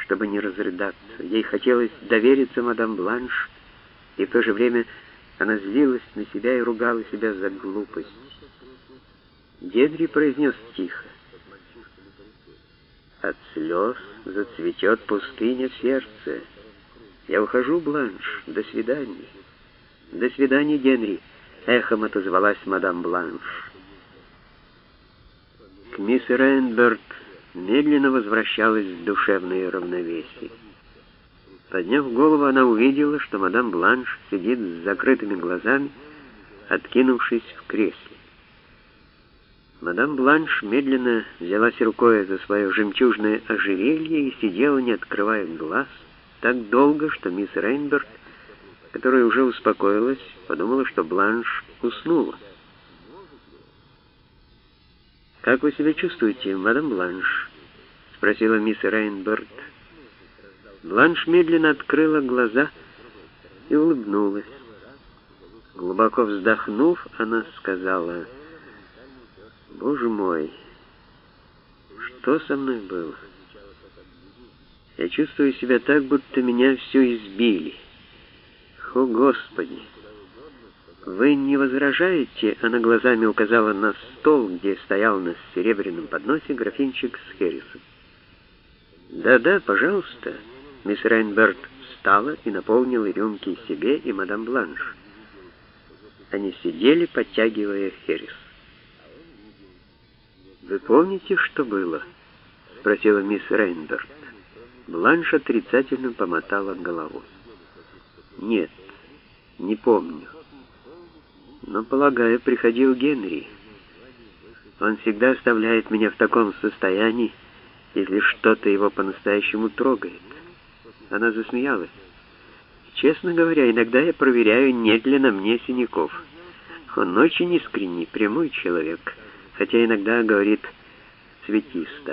чтобы не разрыдаться. Ей хотелось довериться мадам Бланш, и в то же время она злилась на себя и ругала себя за глупость. Генри произнес тихо: «От слез зацветет пустыня в сердце. Я ухожу, Бланш. До свидания». «До свидания, Генри», — эхом отозвалась мадам Бланш. К мисс Рейнберт медленно возвращалось душевное равновесие. Подняв голову, она увидела, что мадам Бланш сидит с закрытыми глазами, откинувшись в кресле. Мадам Бланш медленно взялась рукой за свое жемчужное ожерелье и сидела, не открывая глаз, так долго, что мисс Рейнберт, которая уже успокоилась, подумала, что Бланш уснула. «Как вы себя чувствуете, мадам Бланш?» — спросила мисс Рейнберт. Бланш медленно открыла глаза и улыбнулась. Глубоко вздохнув, она сказала: «Боже мой, что со мной было? Я чувствую себя так, будто меня всю избили. О, Господи! Вы не возражаете?» Она глазами указала на стол, где стоял на серебряном подносе графинчик с хересом. «Да-да, пожалуйста». Мисс Рейнберт встала и наполнила рюмки себе и мадам Бланш. Они сидели, подтягивая херес. «Вы помните, что было?» — спросила мисс Рейнберт. Бланш отрицательно помотала головой. «Нет, не помню. Но, полагаю, приходил Генри. Он всегда оставляет меня в таком состоянии, если что-то его по-настоящему трогает». Она засмеялась. «Честно говоря, иногда я проверяю, нет ли на мне синяков. Он очень искренний, прямой человек, хотя иногда говорит цветисто».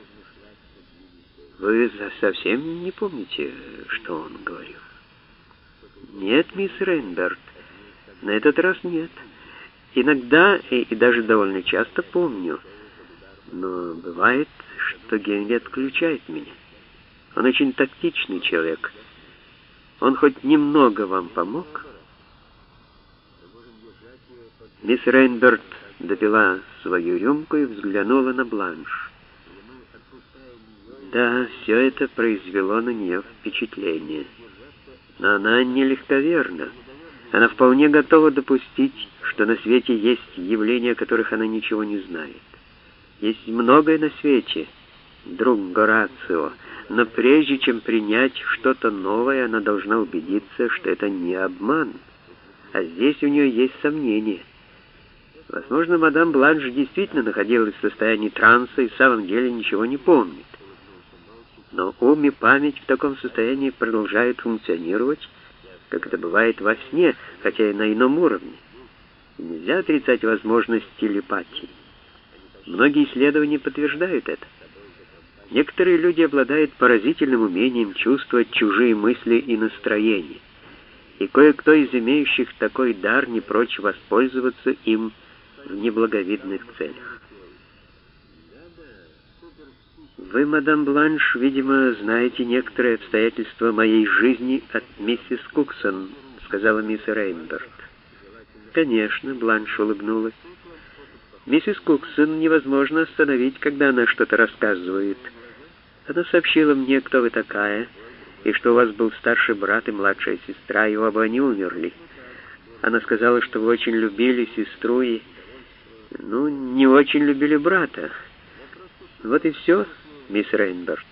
«Вы совсем не помните, что он говорил?» «Нет, мисс Рейнберт, на этот раз нет. Иногда и даже довольно часто помню, но бывает, что Генри отключает меня. Он очень тактичный человек. Он хоть немного вам помог?» Мисс Рейнберт допила свою рюмку и взглянула на Бланш. Да, все это произвело на нее впечатление. Но она не легковерна. Она вполне готова допустить, что на свете есть явления, о которых она ничего не знает. Есть многое на свете, друг Горацио, но прежде чем принять что-то новое, она должна убедиться, что это не обман. А здесь у нее есть сомнения. Возможно, мадам Бланш действительно находилась в состоянии транса и в самом деле ничего не помнит. Но ум и память в таком состоянии продолжают функционировать, как это бывает во сне, хотя и на ином уровне. И нельзя отрицать возможность телепатии. Многие исследования подтверждают это. Некоторые люди обладают поразительным умением чувствовать чужие мысли и настроения, и кое-кто из имеющих такой дар не прочь воспользоваться им в неблаговидных целях. «Вы, мадам Бланш, видимо, знаете некоторые обстоятельства моей жизни от миссис Куксон», — сказала мисс Рейнберт. «Конечно», — Бланш улыбнулась. «Миссис Куксон невозможно остановить, когда она что-то рассказывает. Она сообщила мне, кто вы такая, и что у вас был старший брат и младшая сестра, и оба они умерли. Она сказала, что вы очень любили сестру и, не очень любили брата. Вот и все, мисс Рейнберт».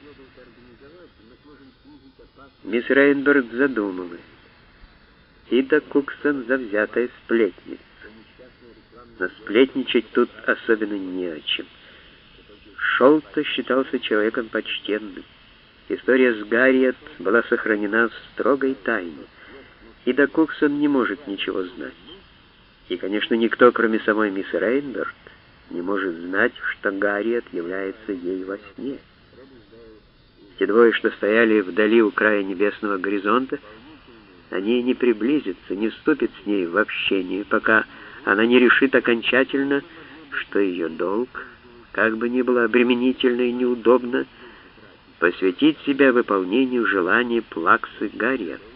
Мисс Рейнберт задумалась. Ида Куксон завзятая сплетница. Но сплетничать тут особенно не о чем. Шолто считался человеком почтенным. История с Гарриет была сохранена в строгой тайне. Ида Куксон не может ничего знать. И, конечно, никто, кроме самой мисс Рейнберт, не может знать, что Гарриет является ей во сне. Те двое, что стояли вдали у края небесного горизонта, они не приблизятся, не вступят с ней в общение, пока она не решит окончательно, что ее долг, как бы ни было обременительно и неудобно, посвятить себя выполнению желаний Плаксы Гарриет.